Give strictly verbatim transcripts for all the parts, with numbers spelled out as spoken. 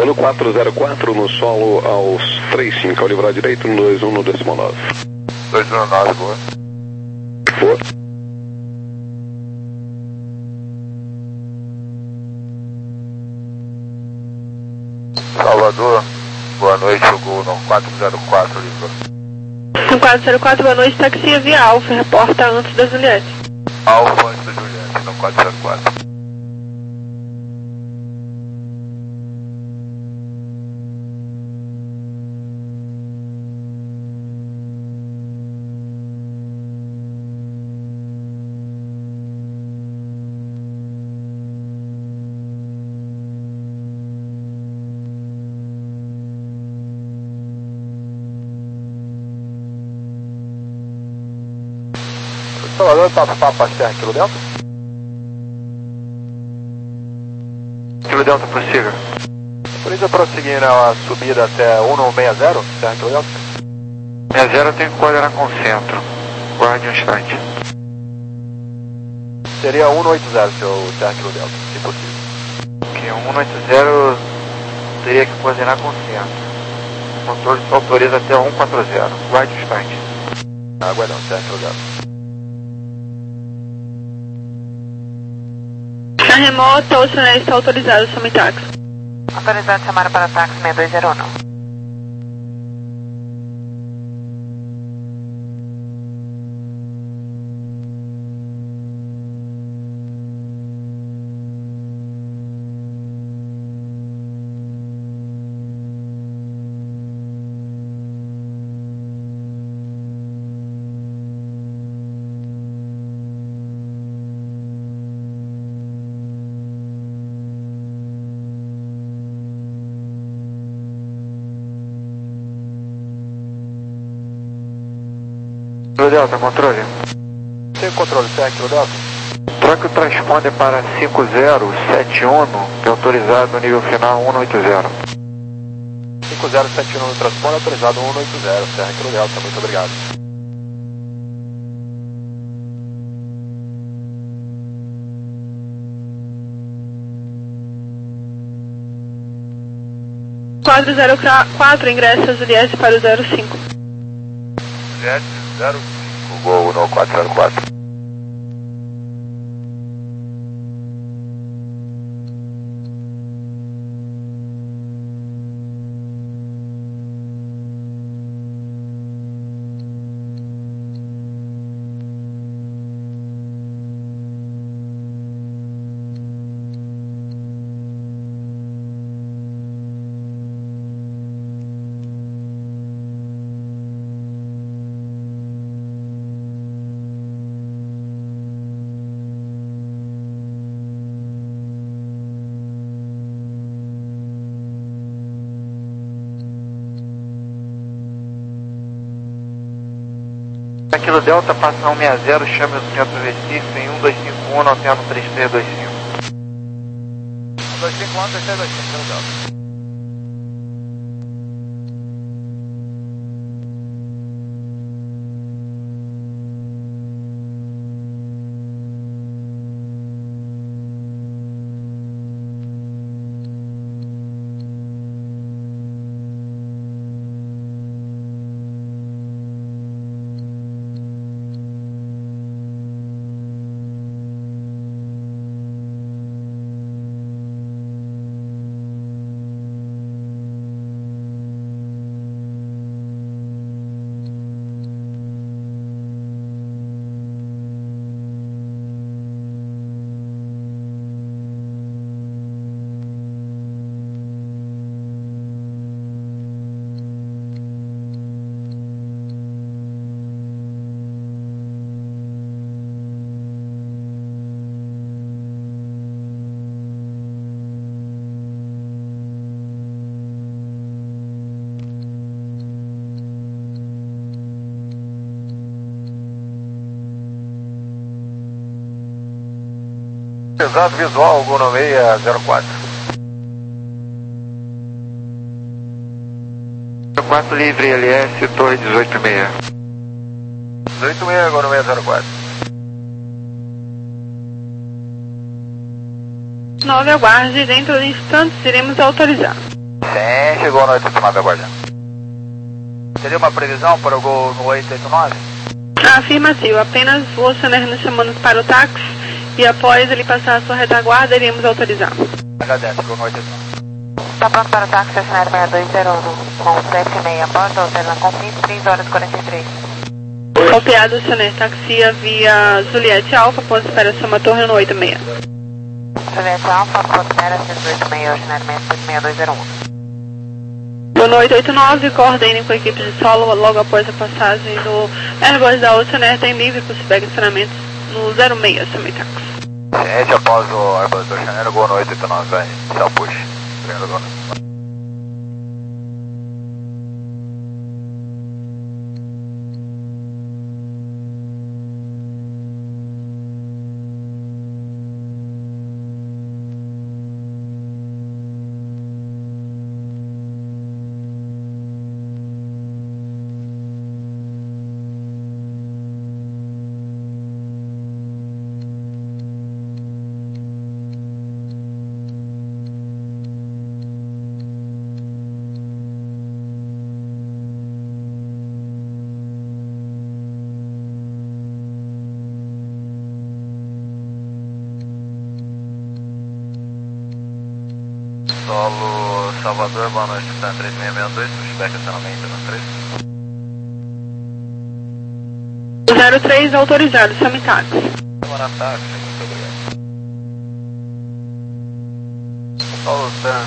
no quatro zero quatro, no solo aos três cinco, calibrar direito, no dois um no décimo nove. dois um nove, boa. For. Salvador, boa noite, o gol no quatro zero quatro, livrou. No quatro zero quatro, boa noite, taxia via Alfa, reporta antes da Juliette. Alfa antes da Juliette, no quatro zero quatro. Salvador, Papa Papa Serra, Kilo Delta? Kilo Delta, prossiga. Polícia prosseguindo a subida até um não seis zero, Serra Kilo Delta? seis zero tem que coordenar com o centro. Guarde um instante. Seria um não oito zero, seu Serra Kilo Delta, se possível. Ok, um não oito zero teria que coordenar com o centro. O controle só autoriza até um quatro zero. Guarde um instante. Aguardando, Serra Kilo Delta. Na remota, o sinal está autorizado, chame táxi. Autorizado chamar para táxi seis dois zero um. Kilo Delta, controle. Tem controle, Serra Kilo Delta? Troque o transponder para cinco zero sete um, que é autorizado no nível final um não oito zero. cinco zero sete um no transponder, autorizado um não oito zero, Serra Kilo Delta, muito obrigado. quatro zero quatro, ingressa Juliette para o zero cinco. Juliette, zero cinco, gol no quatro zero quatro. Kilo Delta, passa um seis zero, chame o centro Recife em um dois cinco um, alternando três três dois cinco. um dois cinco um, três três dois cinco, Kilo Delta. Pesado visual, gol no seis zero quatro. quatro livre L S, torre dezoito seis. dezoito seis, gol no seis zero quatro. nove, aguarde, dentro de instantes iremos autorizar. Sim, chegou no oito oito nove aguardando. Teria uma previsão para o gol no oito oito nove? Afirmativo, apenas o Saner nos chamando para o táxi e após ele passar a sua retaguarda, iríamos autorizar. Agradece, gol no oito oito nove. Está pronto para o táxi, Saner seis dois zero um, com sete e meia, bordo, alterna com fim, três horas e quarenta e três. Copiado, Saner, taxia via Juliette Alfa, ponto de espera Soma Torre no oito seis. Juliette Alfa, ponto de espera seis oito seis, Saner seis dois zero um. Boa noite, oito nove, coordene com a equipe de solo logo após a passagem do Airbus da Oceaner, tem livre para o feedback de estacionamento no zero seis, também táxi. Ciente após o Airbus do Janeiro, gol no oito oito nove, vai iniciar o push. Primeiro gol. Solo Salvador, boa noite, está três seis seis dois, pushback acionamento no três. zero três autorizado, chame táxi. Demora táxi, muito obrigado. Solo Sam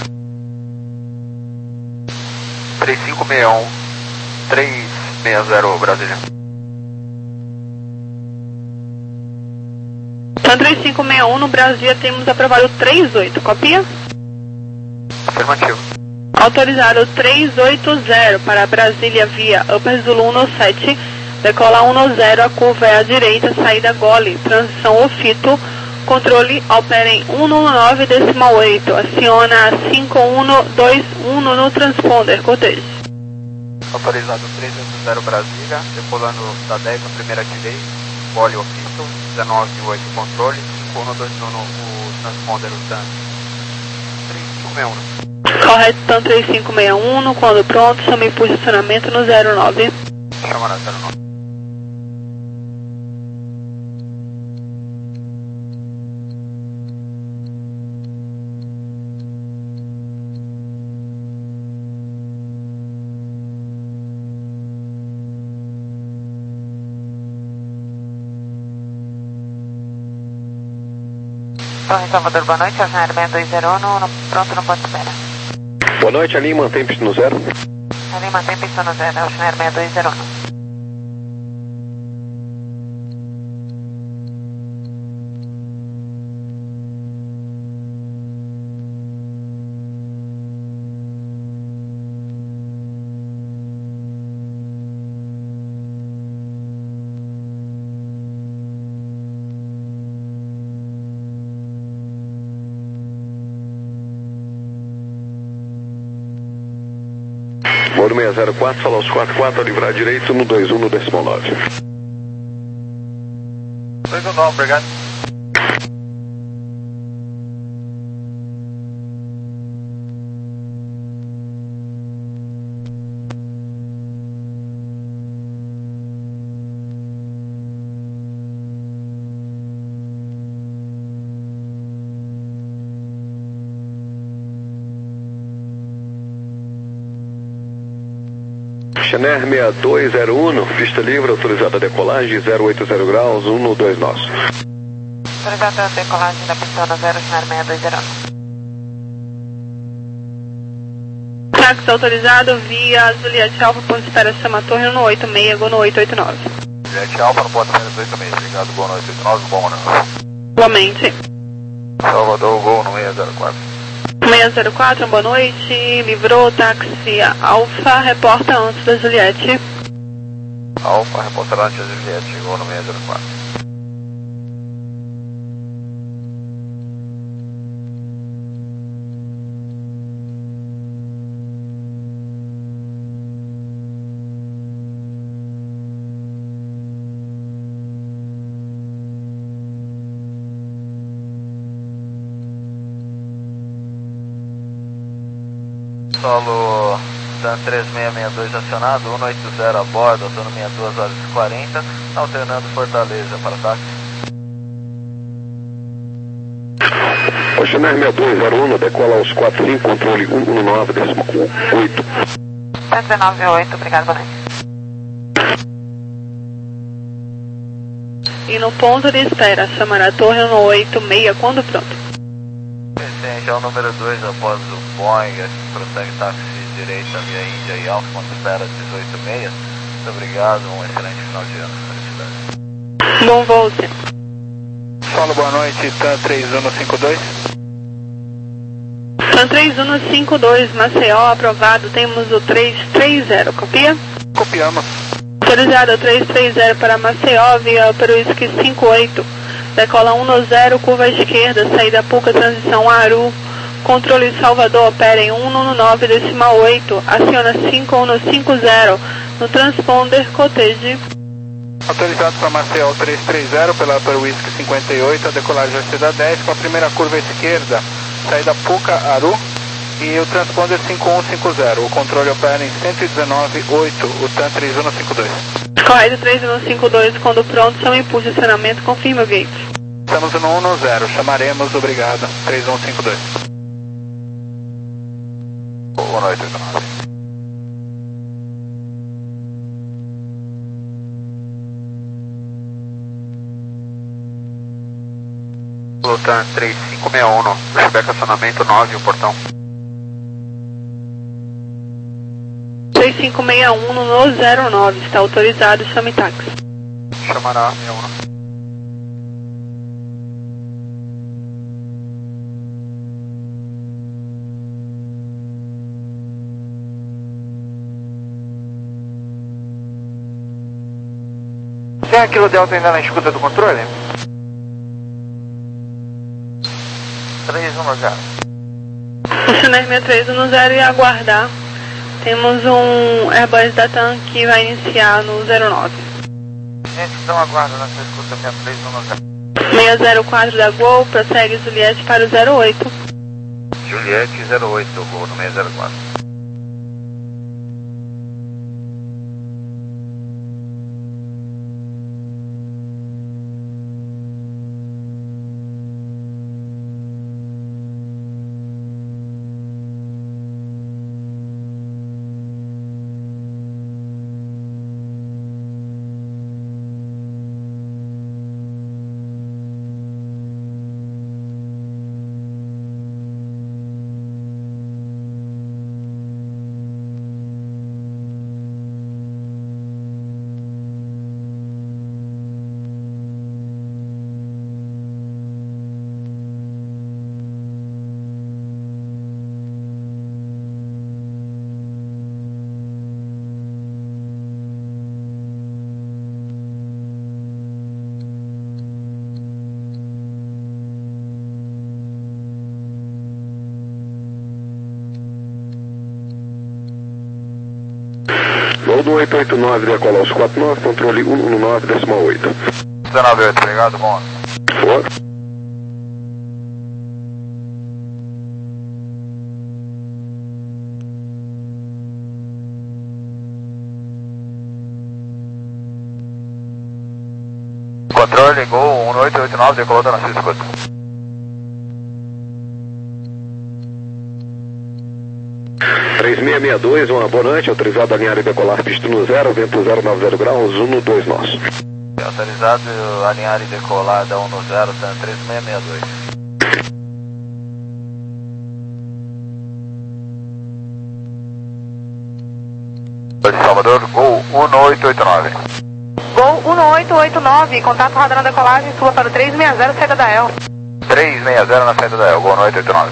três cinco seis um, três seis zero Brasília. Então três cinco seis um no Brasília temos aprovado três oito, copia? Afirmativo. Autorizado três oito zero para Brasília via Upper Zulu um sete, decola um zero, a curva é à direita, saída gole, transição Ofito, controle opera em um nove decimal oito, aciona cinco um dois um no transponder, cortejo. Autorizado três oito zero Brasília, decolando da dez na primeira direita, gole Ofito, dezenove oito controle, cinco um dois um o transponder o TAN três cinco seis um. Correto, então três cinco seis um, quando pronto, chame posicionamento no zero nove. Chama na zero nove. Torre Salvador, boa noite, Saner seis dois zero um, pronto no ponto de espera. Boa noite, ali mantém pista no zero. Ali mantém pista no zero, Saner seis dois zero um. Moro seis zero quatro, fala aos quatro quatro, a livrar direito no dois um no decimal nove. dois um nove, obrigado. Chener seis dois zero um, pista livre, autorizada a decolagem, zero oito zero graus, um no dois nós. Autorizada a decolagem da pista no zero, Saner seis dois zero um. Táxi autorizado via Juliette Alfa, ponto de espera Soma Torre no oito seis, gol no oito oito nove. Juliette Alfa no ponto de espera oito seis, obrigado, gol no oito oito nove, bom ano. Igualmente. Salvador, gol no seis zero quatro. seis zero quatro, boa noite, livrou táxi Alfa, reporta antes da Juliette. Alfa, reportante da Juliette, gol no seis zero quatro. Solo TAM três seis seis dois acionado, cento e oitenta a bordo, autonomia duas horas e quarenta, alternando Fortaleza para táxi. Oceanar sessenta e dois zero um, decola aos quatro cinco, controle cento e dezenove ponto oito. cento e dezenove ponto oito, obrigado, boa noite. E no ponto de espera, chamar a torre cento e oitenta e seis, quando pronto. Presidente, é o número dois após o Boeing, aqui prossegue táxi direita via Índia e Alfa, ponto de espera dezoito e meia. Muito obrigado, um excelente final de ano. Felicidades. Bom voo, senhor. Solo, boa noite, TAM três um cinco dois. TAM três um cinco dois, Maceió, aprovado, temos o três três zero, copia? Copiamos. Autorizado três três zero para Maceió, via para o Whisky cinco oito, decola cento e curva à esquerda, saída Puca, transição Aru, controle Salvador, opera em cento e nove decimal oito, aciona cinco um cinco zero, no transponder Cottage. Autorizado para Maceió três três zero pela Upper Whisky cinquenta e oito, a decolagem vai ser da dez com a primeira curva à esquerda, saída Puca, Aru e o transponder cinco um cinco zero. O controle opera em cento e dezenove ponto oito, o TAM três um cinco dois. Correto três um cinco dois, quando pronto, chama impulso de acionamento, confirma o gate. Estamos no cento e dez, chamaremos, obrigado, três um cinco dois. Boa noite, nove. TAM três cinco seis um, feedback acionamento nove, o portão. três cinco seis um no zero nove, está autorizado, chame táxi. Chamará sessenta e um. Tem aquilo Delta ainda na escuta do controle? três um zero. Oceanar sessenta e três um zero e aguardar. Temos um Airbus da TAM que vai iniciar no zero nove. Gente, então aguarda na sua escuta minha três um zero. seis zero quatro da Gol, prossegue Juliette para o zero oito. Juliette zero oito, Gol no seis zero quatro. Voo do oito oito nove, decola aos quatro nove, controle cento e dezenove decimal oito. dezenove oito, obrigado, bom. Boa. Controle, Gol um oito oito nove, decolou da nossa escuta. três seis seis dois, uma boa noite, autorizado a alinhar e decolar pista no zero, vento zero nove zero graus, um dois nós. Autorizado a alinhar e decolar da um no zero, TAM três seis seis dois. Salvador, Gol um oito oito nove. Gol um oito oito nove, contato rodando a decolagem, suba para o três seis zero, saída da E L. três seis zero na saída da E L, Gol um oito oito nove.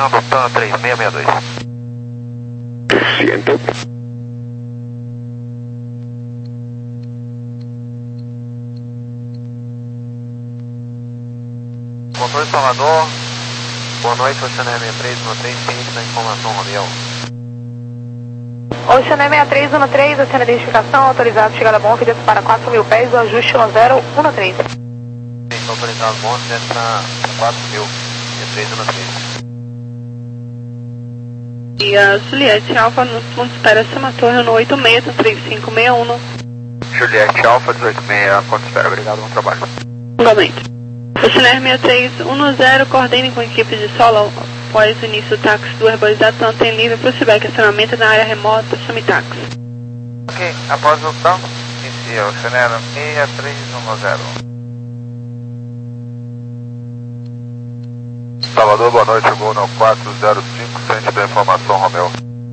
Oceano, TAM três seis seis dois. Ciento. Controle Salvador, boa noite, Oceano sessenta e três um três, ciente da informação, Romeu. Oceano sessenta e três um três, Oceano identificação, autorizado, chegada bom, fidelis para quatro mil pés, o ajuste no zero um três. Autorizado bom, fidelis para quatro mil, três um três. E a Juliette Alfa no ponto de espera Sama Torre no oito seis, três cinco seis um. Juliette Alfa, dezoito seis, ponto de espera, obrigado, bom trabalho. Igualmente. Oceano sessenta e três um zero, coordene com a equipe de solo após o início do táxi do Herbolizado, tem livre para o feedback, acionamento na área remota, chame táxi. Ok, após o tanto, inicia o Oceano seis três um zero. Salvador, boa noite, chegou no quatro zero cinco, centro da informação, Romeu.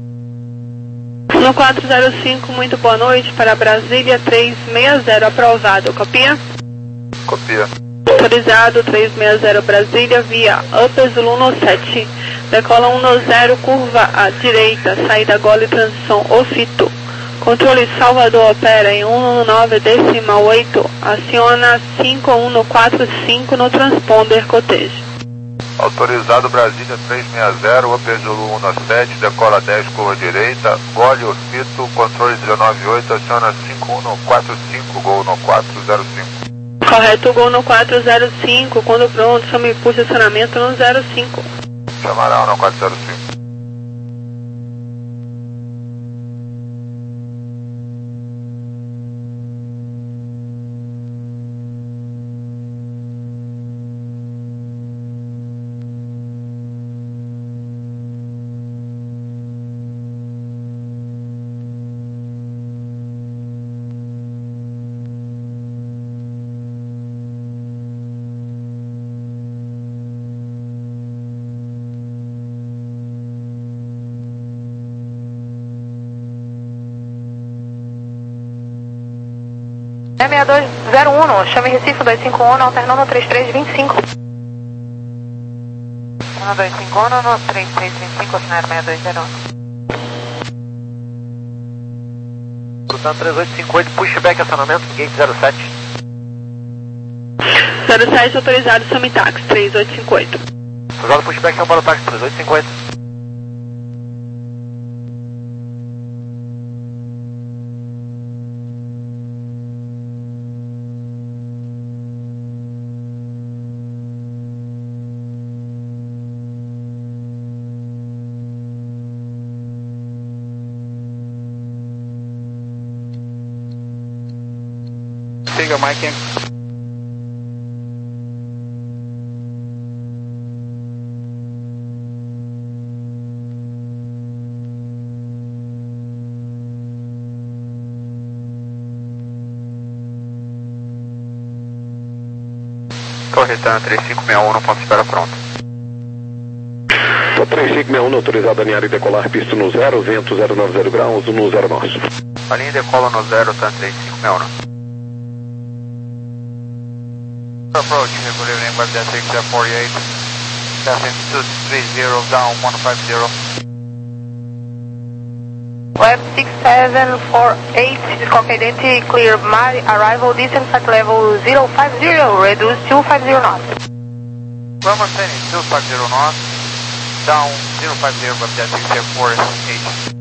No quatro zero cinco, muito boa noite, para Brasília três seis zero, aprovado, copia? Copia. Autorizado três seis zero Brasília, via Upper Zulu sete, decola um zero, curva à direita, saída Gole, transição Ofito. Controle Salvador opera em um nove decimal oito, aciona cinco um quatro cinco no transponder cotejo. Autorizado Brasília três seis zero, Upper Zulu sete, decola dez, curva direita, Gole, Ofito, controle dezenove oito, aciona cinco um quatro cinco, gol no quatro zero cinco. Correto, gol no quatro zero cinco, quando pronto, chame posicionamento no zero cinco. Chamará no quatro zero cinco. seis dois zero um, chame Recife dois cinco um, alternando três três dois cinco. um dois cinco um, no três três dois cinco, assinar seis dois zero um. Portanto, três oito cinco oito, pushback, acionamento, gate zero sete. zero sete, autorizado, chame táxi três oito cinco oito. Autorizado pushback, é para o táxi três oito cinco oito. Siga, Mike. Corretando três cinco seis um, no ponto de espera pronto. três cinco seis um, autorizado a alinhar e decolar, pista no zero, vento zero nove zero graus, no zero nosso. A linha decola no zero, TAM três cinco seis um. Approach, regular number six forty-eight, passing two three zero, down one five zero. Web six seven four eight, Cock Identity, clear my arrival, distance at level zero five zero, reduce two five zero knots. We're maintaining two five zero knots, down zero five zero, Web six four eight.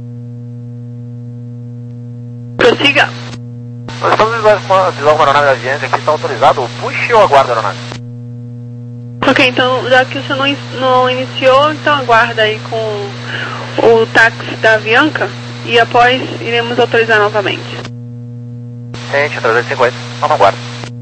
Prossiga. Nós estamos visualizando uma aeronave da agência aqui, está autorizado o push ou aguarda a aeronave? Ok, então já que o senhor não, in- não iniciou, então aguarda aí com o táxi da Avianca e após iremos autorizar novamente. Gente, três oito cinco oito, não aguarda.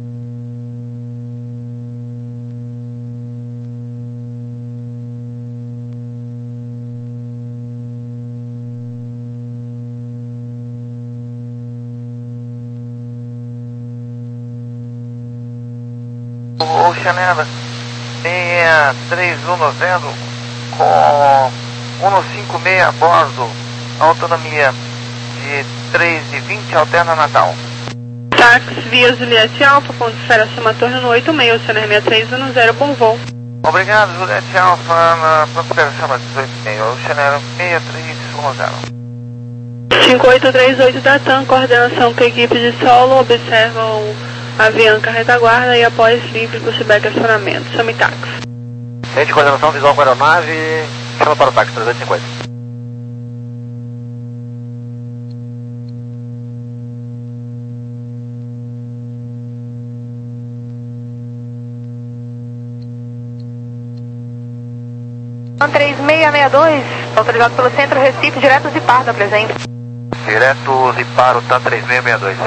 Oceanera seis três um zero com cento e cinquenta e seis a bordo, autonomia de três e vinte, alterna Natal. Táxi via Juliette Alfa, ponto de esfera Sama Torre no oito seis, Oceano sessenta e três um zero, bom voo. Obrigado, Juliette Alfa, na pronto operação dezoito e meia, o Chanel seis três um zero. cinco oito três oito da TAM, coordenação com a equipe de solo, observam a Avianca retaguarda e após livre pushback acionamento. Chame táxi. Gente, coordenação visual com a aeronave, chama para o táxi, trezentos e cinquenta. três seis seis dois, autorizado pelo Centro Recife, direto Zipar, da presente. Direto Zipar, o TAM três seis seis dois.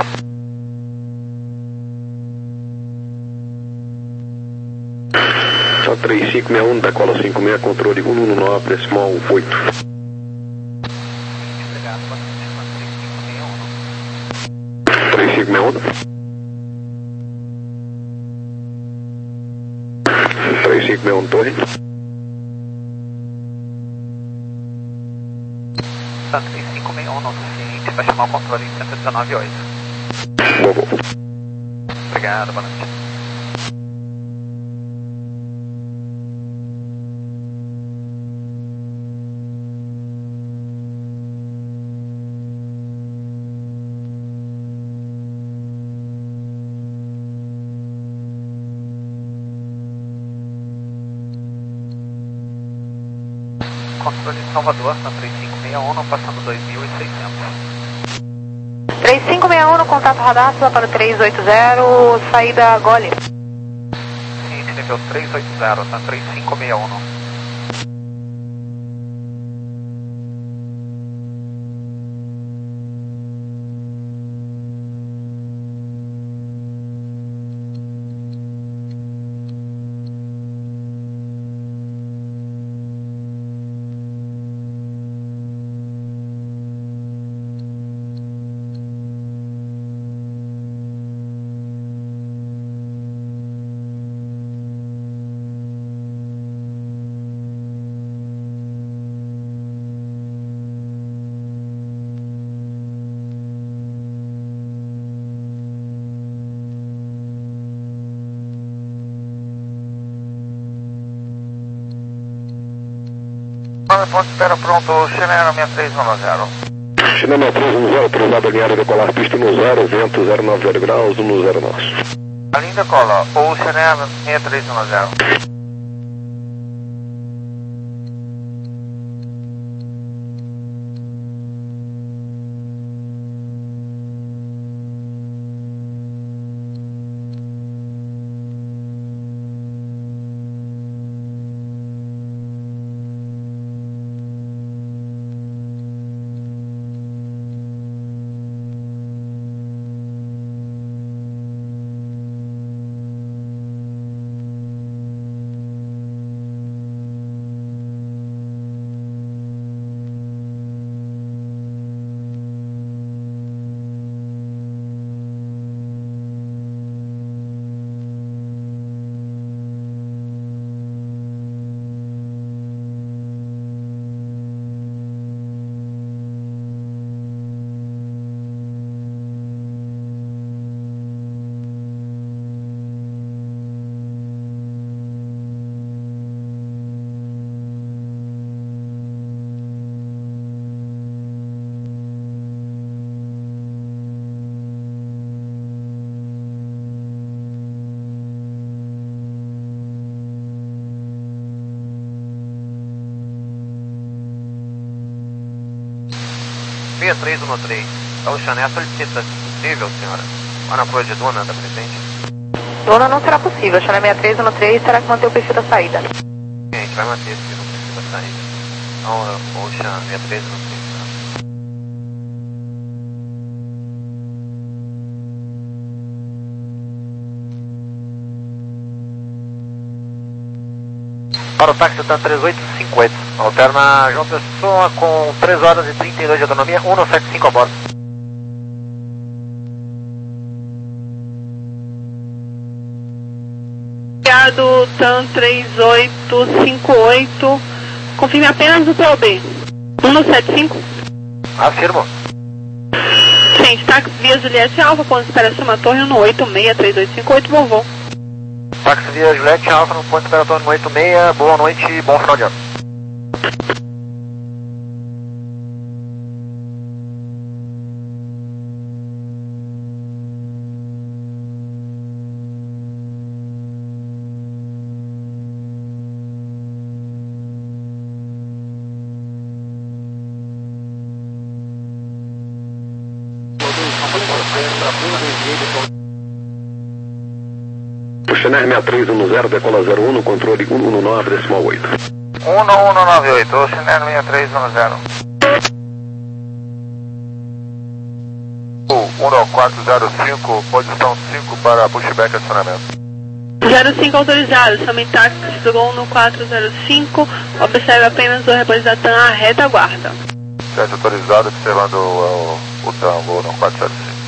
Só três cinco seis um, decola cinco seis, controle um um nove, decimal oito. três cinco seis um. três cinco seis um, torre. TAM três cinco seis um, nosso cliente vai chamar o controle cento e dezenove oito. Boa, boa. Obrigado, boa noite. Controle de Salvador, TAM três cinco seis um, passando dois mil e seiscentos. três cinco seis um, contato radar, para o três oito zero, saída Gole. Cliente nível três oito zero, TAM três cinco seis um. Ponto espera pronto, Chanel seis três um zero. Chanel seis três um zero, autorizado alinhar decolar pista no zero, vento zero nove zero graus, no zero nosso. A linha decola, ou Chanel seis três um zero. seis três um três, é o Chanel, solicita, se possível, senhora, lá na Flor de Duna, da presente. Dona não será possível, Chanel seis três um três terá que manter o perfil da saída. Sim, a gente vai manter esse perfil da saída. Então, o Chanel seis três um três. Para o táxi TAM três oito cinco oito, alterna João Pessoa com três horas e trinta e dois de autonomia, cento e setenta e cinco a bordo. Obrigado, TAM três oito cinco oito, confirme apenas o P O B. cento e setenta e cinco? Afirmo. Gente, táxi via Juliette Alfa, ponto de espera Suma Torre, no oito seis três oito cinco oito, bom voo. Táxi via Juliette Alfa no ponto operatório no oito seis, boa noite e bom final de ano. Chennai seis três um zero, decola zero um, no controle cento e nove decimal oito. um um nove oito, o Chennai seis três um zero. um quatro zero cinco, posição cinco para pushback acionamento. zero cinco autorizado, chame táxi do Gol no quatro zero cinco, observe apenas o repórter da TAM à retaguarda. Sete autorizado, observando o, o, o TAM, Gol no quatro zero cinco.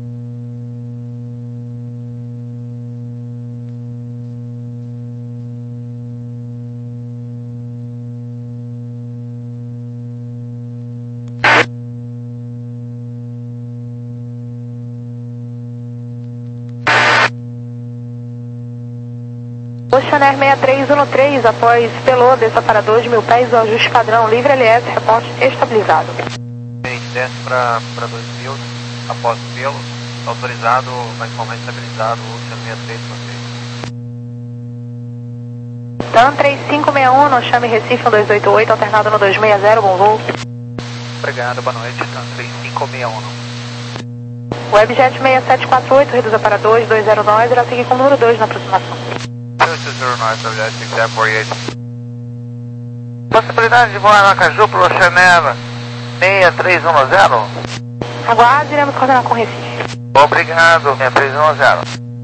Oceaner seis três um três, após Pelô, desça para dois mil pés, o ajuste padrão, livre L S, reporte estabilizado. Desce para dois mil, após Pelo, autorizado, mas normalmente estabilizado, Oceaner seis três um três. TAM três cinco seis um, no chame Recife dois oito oito, alternado no dois seis zero, bom voo. Obrigado, boa noite, TAM três cinco seis um. Webjet seis sete quatro oito, reduza para dois dois zero nove, irá seguir com o número dois na aproximação. Possibilidade de voar Aracaju para o Oceaner seis três um zero? Aguarde, iremos coordenar com Recife. Obrigado, seis três um zero.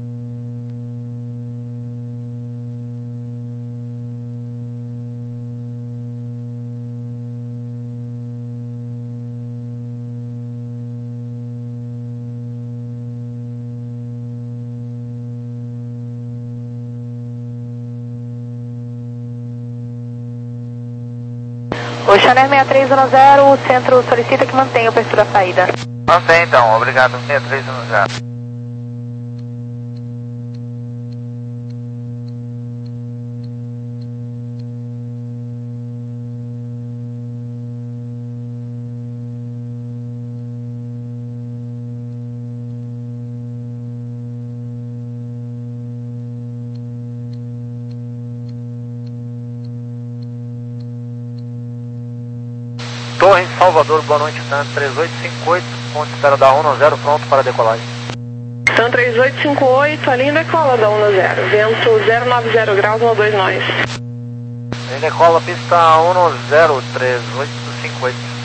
Oceaner seis três um zero, o centro solicita que mantenha o perfil da saída. Mantém então, obrigado, seis três um zero. Torre em Salvador, boa noite, TAM três oito cinco oito, ponto de espera da um zero, pronto para decolagem. TAM três oito cinco oito, a linha decola da um zero, vento zero nove zero graus no dois nós. Ele decola pista um zero três oito cinco oito.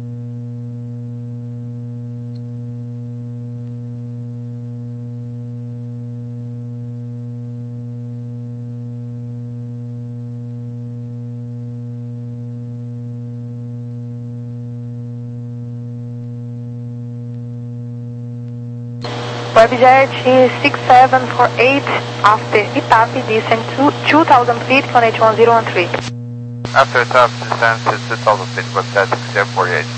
Webjet six seven four eight, after Itapi, descent to two thousand feet, on H one zero one three. After top descent to two thousand feet, Webjet six seven four eight.